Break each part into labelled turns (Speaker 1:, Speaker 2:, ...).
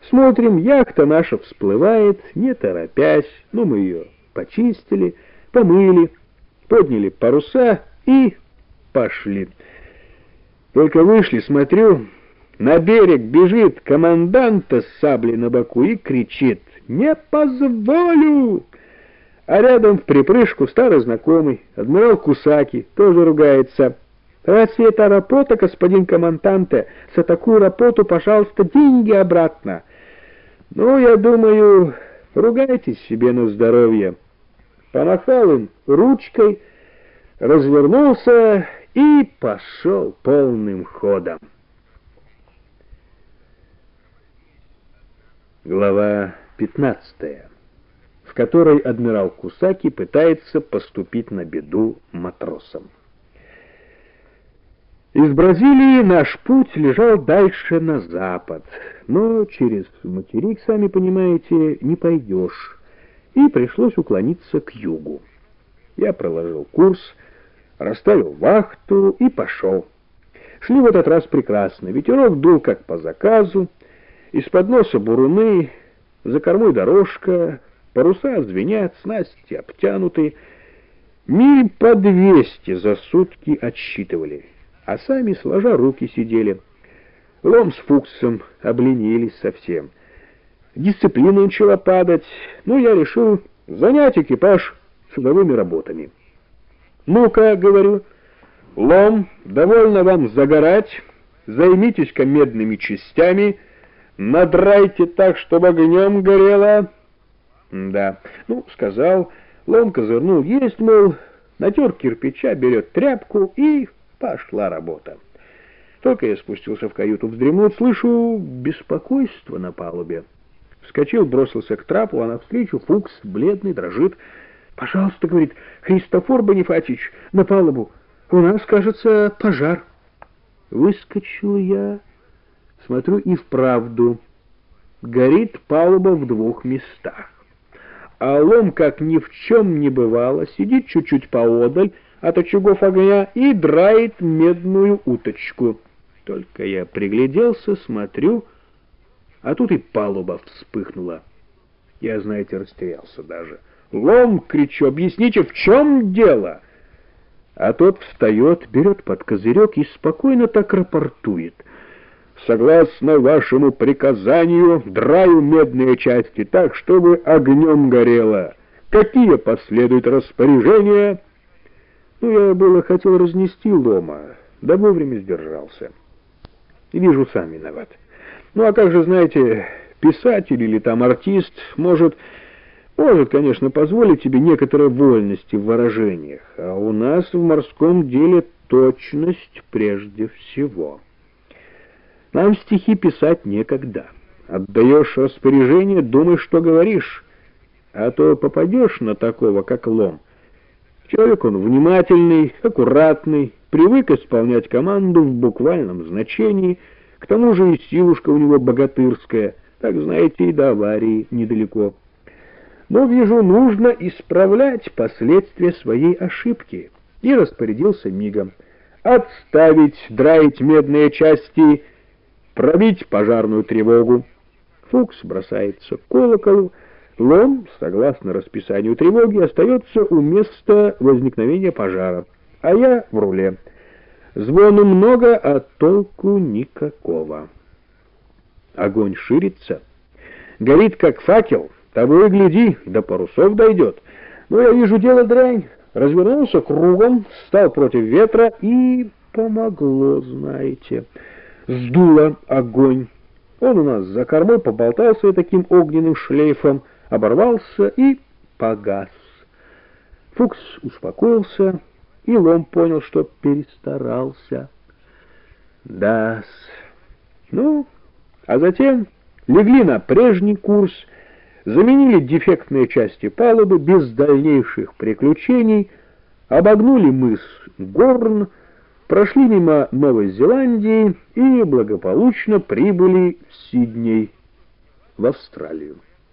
Speaker 1: Смотрим, яхта наша всплывает, не торопясь. Ну, мы ее почистили, помыли, подняли паруса и пошли. Только вышли, смотрю, на берег бежит команданта с саблей на боку и кричит: «Не позволю!» А рядом в припрыжку старый знакомый, адмирал Кусаки, тоже ругается: «Разве это рапота, господин команданте? За такую рапоту, пожалуйста, деньги обратно!» Ну, я думаю, ругайтесь себе на здоровье. Помахал им ручкой, развернулся и пошел полным ходом. Глава 15, в которой адмирал Кусаки пытается поступить на беду матросам. Из Бразилии наш путь лежал дальше на запад, но через материк, сами понимаете, не пойдешь, и пришлось уклониться к югу. Я проложил курс, расставил вахту и пошел. Шли в этот раз прекрасно, ветерок дул как по заказу, из-под носа буруны, за кормой дорожка, паруса звенят, снасти обтянуты. Миль по 200 за сутки отсчитывали, а сами сложа руки сидели. Лом с Фуксом обленились совсем. Дисциплина начала падать, но я решил занять экипаж судовыми работами. «Ну-ка, — говорю, — Лом, довольно вам загорать, займитесь-ка медными частями, надрайте так, чтобы огнем горело». Да, ну, сказал, Лом козырнул, есть, мол, натер кирпича, берет тряпку, и пошла работа. Только я спустился в каюту вздремнуть, слышу беспокойство на палубе. Вскочил, бросился к трапу, а навстречу Фукс, бледный, дрожит. «Пожалуйста, — говорит, — Христофор Бонифатич, на палубу. У нас, кажется, пожар». Выскочил я, смотрю, и вправду горит палуба в 2 местах. А Лом, как ни в чем не бывало, сидит чуть-чуть поодаль от очагов огня и драит медную уточку. Только я пригляделся, смотрю, а тут и палуба вспыхнула. Я, знаете, растерялся даже. «Лом, — кричу, — объясните, в чем дело?» А тот встает, берет под козырек и спокойно так рапортует: «Согласно вашему приказанию, драю медные части так, чтобы огнем горело. Какие последуют распоряжения?» Ну, я было хотел разнести Лома, да вовремя сдержался. Вижу, сам виноват. Ну, а как же, знаете, писатель или там артист может, конечно, позволить себе некоторые вольности в выражениях, а у нас в морском деле точность прежде всего. Нам стихи писать некогда. Отдаешь распоряжение, думай, что говоришь, а то попадешь на такого, как Лом. Человек он внимательный, аккуратный, привык исполнять команду в буквальном значении, к тому же и силушка у него богатырская, так, знаете, и до аварии недалеко. Но, вижу, нужно исправлять последствия своей ошибки, и распорядился мигом: отставить драить медные части, пробить пожарную тревогу. Фукс бросается к колоколу, Лом, согласно расписанию тревоги, остается у места возникновения пожара, а я в руле. Звону много, а толку никакого. Огонь ширится, горит как факел, того и гляди, до парусов дойдет. Но я вижу, дело дрянь, развернулся кругом, встал против ветра, и помогло, знаете. Сдуло огонь. Он у нас за кормой поболтался таким огненным шлейфом, оборвался и погас. Фукс успокоился, и Лом понял, что перестарался. Да-с. Ну, а затем легли на прежний курс, заменили дефектные части палубы без дальнейших приключений, обогнули мыс Горн, прошли мимо Новой Зеландии и благополучно прибыли в Сидней, в Австралию.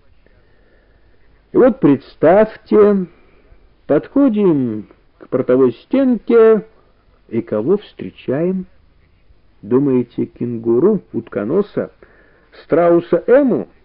Speaker 1: И вот представьте, подходим к портовой стенке, и кого встречаем? Думаете, кенгуру, утконоса, Страуса Эму